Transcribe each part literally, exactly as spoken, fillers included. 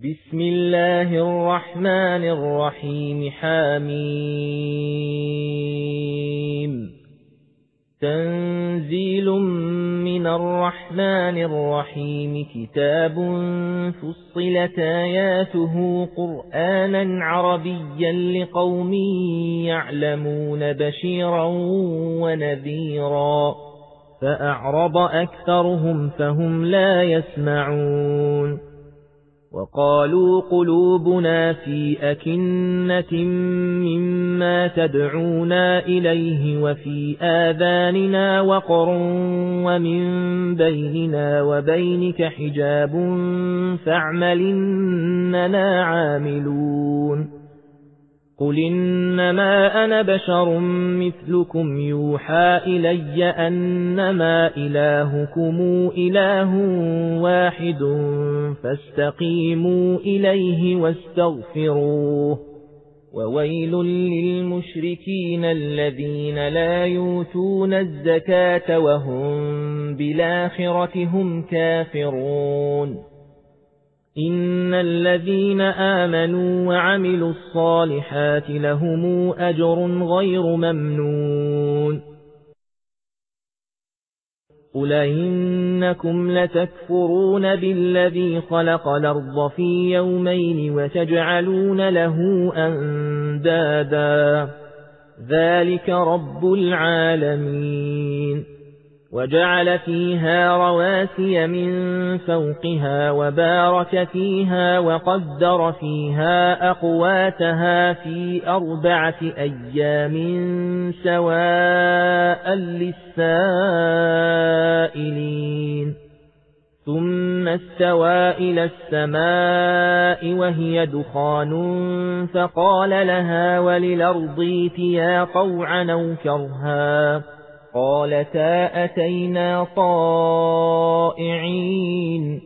بسم الله الرحمن الرحيم. حميم. تنزيل من الرحمن الرحيم. كتاب فصلت آياته قرآنا عربيا لقوم يعلمون بشيرا ونذيرا فأعرض أكثرهم فهم لا يسمعون. وقالوا قلوبنا في أكنة مما تدعونا إليه وفي آذاننا وقر ومن بيننا وبينك حجاب فاعمل إننا عاملون. قل إنما أنا بشر مثلكم يوحى إلي أنما إلهكم إله واحد فاستقيموا إليه واستغفروه. وويل للمشركين الذين لا يؤتون الزكاة وهم بالآخرة هم كافرون. إن الذين آمنوا وعملوا الصالحات لهم أجر غير ممنون. قل إنكم لتكفرون بالذي خلق الأرض في يومين وتجعلون له أندادا ذلك رب العالمين. وجعل فيها رواسي من فوقها وبارك فيها وقدر فيها أقواتها في أربعة أيام سواء للسائلين. ثم استوى إلى السماء وهي دخان فقال لها وللأرض ائتيا طوعا أو كرها قالتا أتينا طائعين.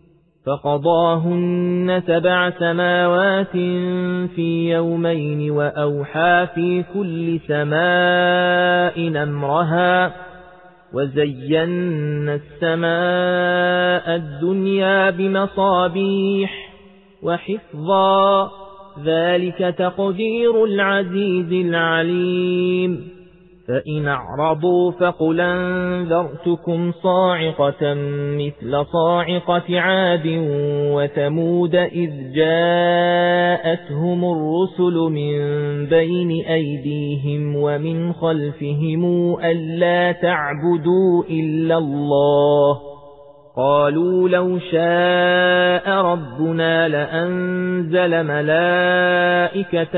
فقضاهن سبع سماوات في يومين وأوحى في كل سماء أمرها وزينا السماء الدنيا بمصابيح وحفظا ذلك تقدير العزيز العليم. فإن أعرضوا فقل أنذرتكم صاعقة مثل صاعقة عاد وثمود إذ جاءتهم الرسل من بين أيديهم ومن خلفهم ألا تعبدوا إلا الله قالوا لو شاء ربنا لأنزل ملائكة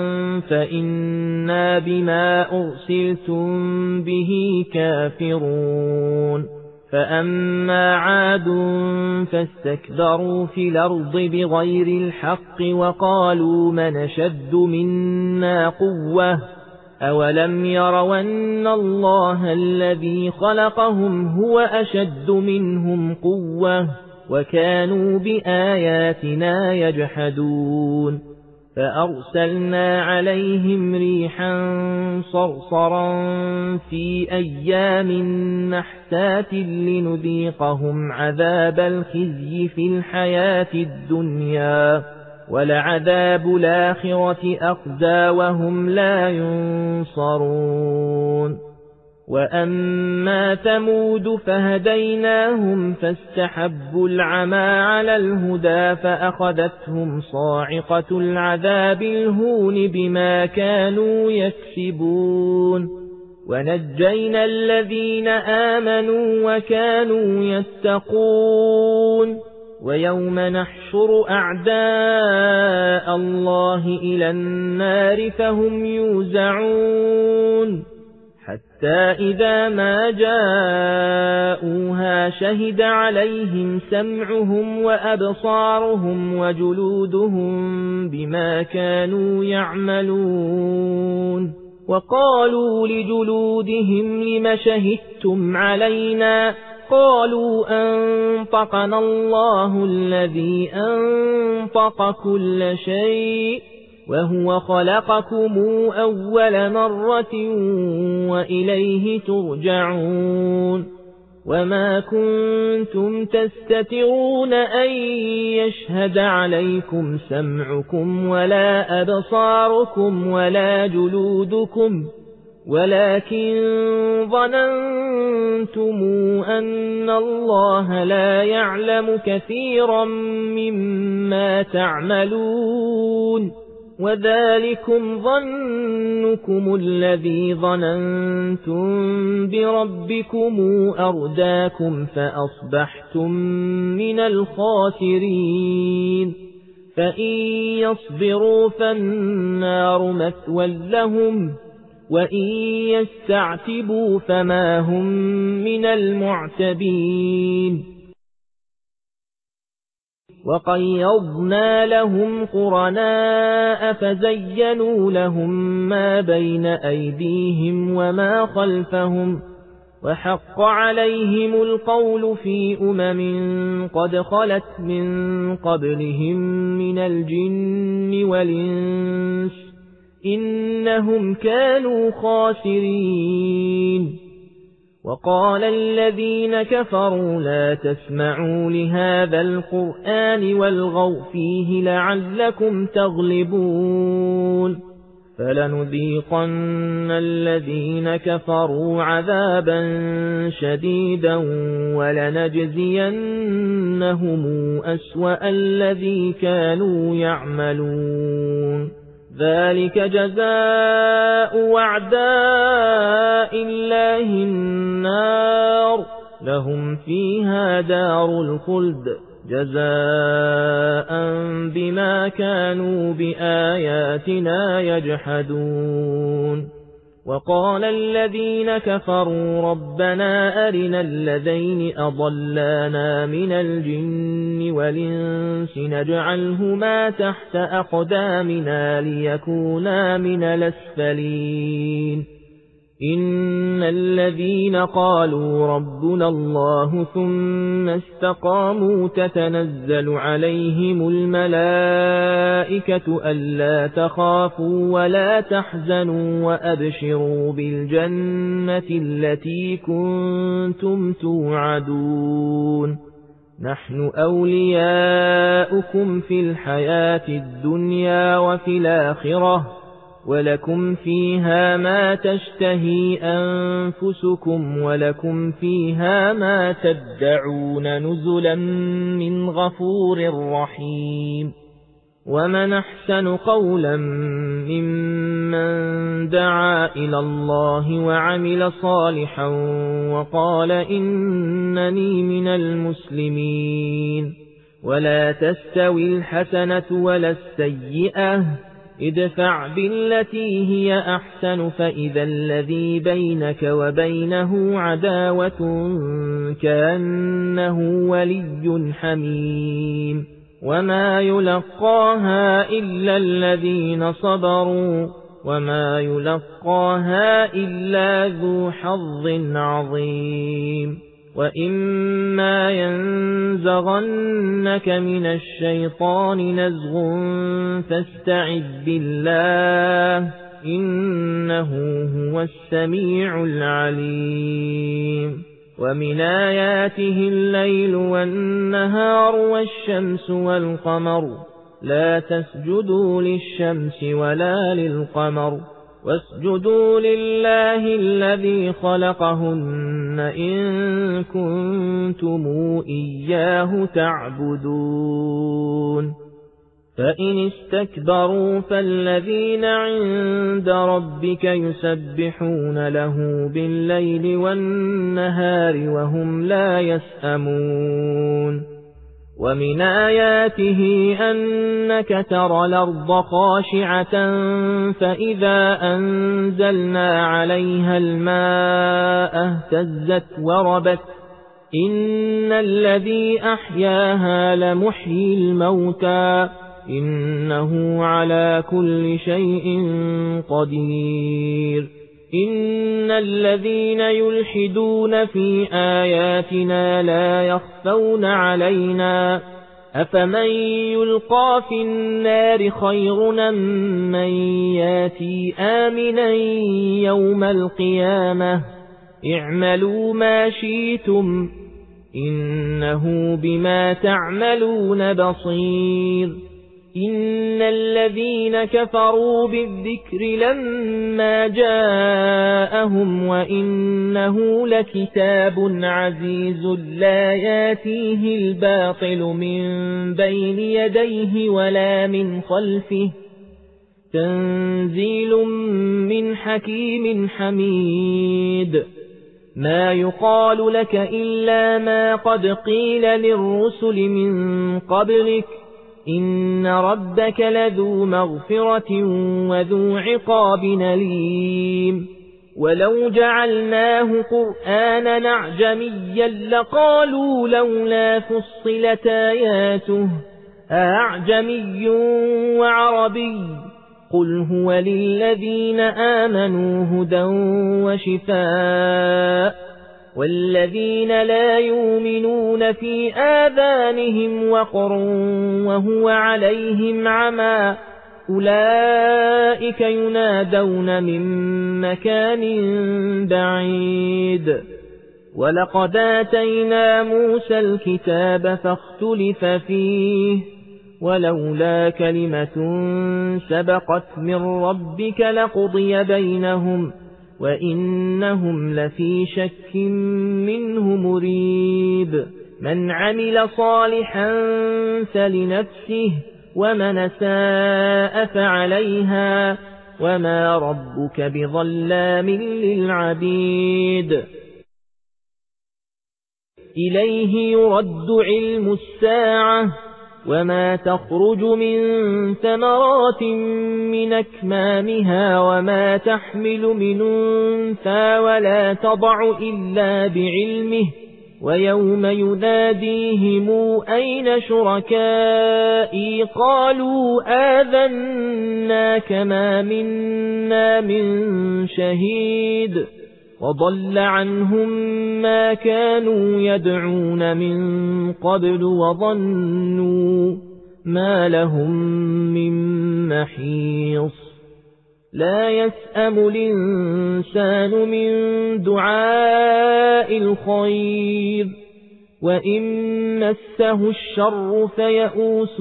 فإنا بما أرسلتم به كافرون. فأما عاد فاستكبروا في الأرض بغير الحق وقالوا من أشد منا قوة أولم يروا أن الله الذي خلقهم هو أشد منهم قوة وكانوا بآياتنا يجحدون. فأرسلنا عليهم ريحا صرصرا في أيام نحسات لنذيقهم عذاب الخزي في الحياة الدنيا ولعذاب الآخرة أخزى وهم لا ينصرون. وأما ثمود فهديناهم فاستحبوا العمى على الهدى فأخذتهم صاعقة العذاب الهون بما كانوا يكسبون. ونجينا الذين آمنوا وكانوا يتقون. ويوم نحشر أعداء الله إلى النار فهم يوزعون حتى إذا ما جاءوها شهد عليهم سمعهم وأبصارهم وجلودهم بما كانوا يعملون. وقالوا لجلودهم لم شهدتم علينا قالوا أنطقنا الله الذي أنطق كل شيء وهو خلقكم أول مرة وإليه ترجعون. وما كنتم تستترون أن يشهد عليكم سمعكم ولا أبصاركم ولا جلودكم ولكن ظننتم أن الله لا يعلم كثيرا مما تعملون وذلكم ظنكم الذي ظننتم بربكم أرداكم فأصبحتم من الخاسرين فإن يصبروا فالنار مثوى لهم وإن يستعتبوا فما هم من المعتبين وقيضنا لهم قرناء فزينوا لهم ما بين أيديهم وما خلفهم وحق عليهم القول في أمم قد خلت من قبلهم من الجن والإنس إنهم كانوا خاسرين وقال الذين كفروا لا تسمعوا لهذا القرآن والغوا فيه لعلكم تغلبون فلنذيقن الذين كفروا عذابا شديدا ولنجزينهم أسوأ الذي كانوا يعملون ذلك جزاء وعداء الله النار لهم فيها دار الخلد جزاء بما كانوا بآياتنا يجحدون وقال الذين كفروا ربنا أرنا الذين أضلانا من الجن والإنس نجعلهما تحت أقدامنا ليكونا من الأسفلين إن الذين قالوا ربنا الله ثم استقاموا تتنزل عليهم الملائكة ألا تخافوا ولا تحزنوا وأبشروا بالجنة التي كنتم توعدون نحن أولياؤكم في الحياة الدنيا وفي الآخرة ولكم فيها ما تشتهي أنفسكم ولكم فيها ما تدعون نزلا من غفور رحيم ومن أحسن قولا ممن دعا إلى الله وعمل صالحا وقال إنني من المسلمين ولا تستوي الحسنة ولا السيئة ادفع بالتي هي أحسن فإذا الذي بينك وبينه عداوة كأنه ولي حميم وما يلقاها إلا الذين صبروا وما يلقاها إلا ذو حظ عظيم وإما ينزغنك من الشيطان نزغ فاستعذ بالله إنه هو السميع العليم ومن آياته الليل والنهار والشمس والقمر لا تسجدوا للشمس ولا للقمر واسجدوا لله الذي خلقهن إن كنتم إياه تعبدون فإن استكبروا فالذين عند ربك يسبحون له بالليل والنهار وهم لا يسأمون ومن آياته أنك ترى الأرض خاشعة فإذا أنزلنا عليها الماء اهتزت وربت إن الذي أحياها لمحيي الموتى إنه على كل شيء قدير إن الذين يلحدون في آياتنا لا يخفون علينا أفمن يلقى في النار خير من ياتي آمنا يوم القيامة اعملوا ما شئتم إنه بما تعملون بصير إن الذين كفروا بالذكر لما جاءهم وإنه لكتاب عزيز لا ياتيه الباطل من بين يديه ولا من خلفه تنزيل من حكيم حميد ما يقال لك إلا ما قد قيل للرسل من قبلك إن ربك لذو مغفرة وذو عقاب أليم ولو جعلناه قرآنا أعجميا لقالوا لولا فصلت آياته أعجمي وعربي قل هو للذين آمنوا هدى وشفاء والذين لا يؤمنون في آذانهم وقر وهو عليهم عمى أولئك ينادون من مكان بعيد ولقد آتينا موسى الكتاب فاختلف فيه ولولا كلمة سبقت من ربك لقضي بينهم وإنهم لفي شك منه مريب من عمل صالحا فلنفسه ومن ساء فعليها وما ربك بظلام للعبيد إليه يرد علم الساعة وما تخرج من ثمرات من أكمامها وما تحمل من أنثى ولا تضع إلا بعلمه ويوم يناديهم أين شركائي قالوا آذناك ما منا من شهيد وضل عنهم ما كانوا يدعون من قبل وظنوا ما لهم من محيص لا يسأم الإنسان من دعاء الخير وإن مسه الشر فيئوس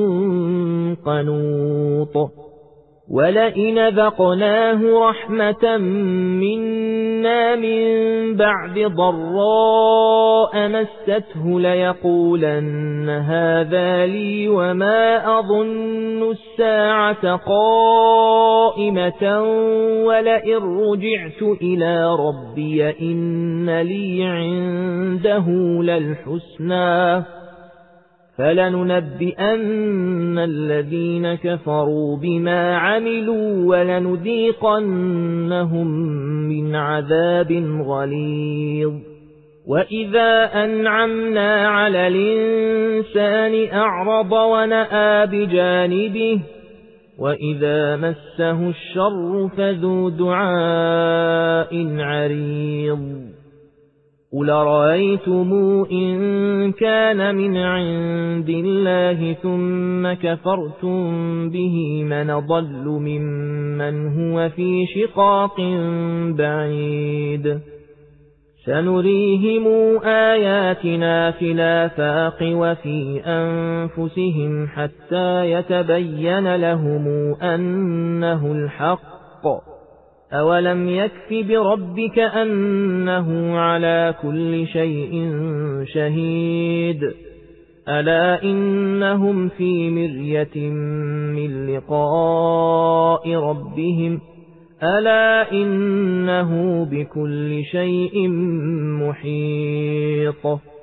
قنوط ولئن ذقناه رحمة منا من بعد ضراء مسته ليقولن هذا لي وما أظن الساعة قائمة ولئن رجعت إلى ربي إن لي عنده للحسنى فلننبئن الذين كفروا بما عملوا ولنذيقنهم من عذاب غليظ وإذا أنعمنا على الإنسان أعرض ونأى بجانبه وإذا مسه الشر فذو دعاء عريض قل رأيتم إن كان من عند الله ثم كفرتم به من ضل ممن هو في شقاق بعيد سنريهم آياتنا في الآفاق وفي أنفسهم حتى يتبين لهم أنه الحق أولم يكف بربك أنه على كل شيء شهيد ألا إنهم في مرية من لقاء ربهم ألا إنه بكل شيء محيط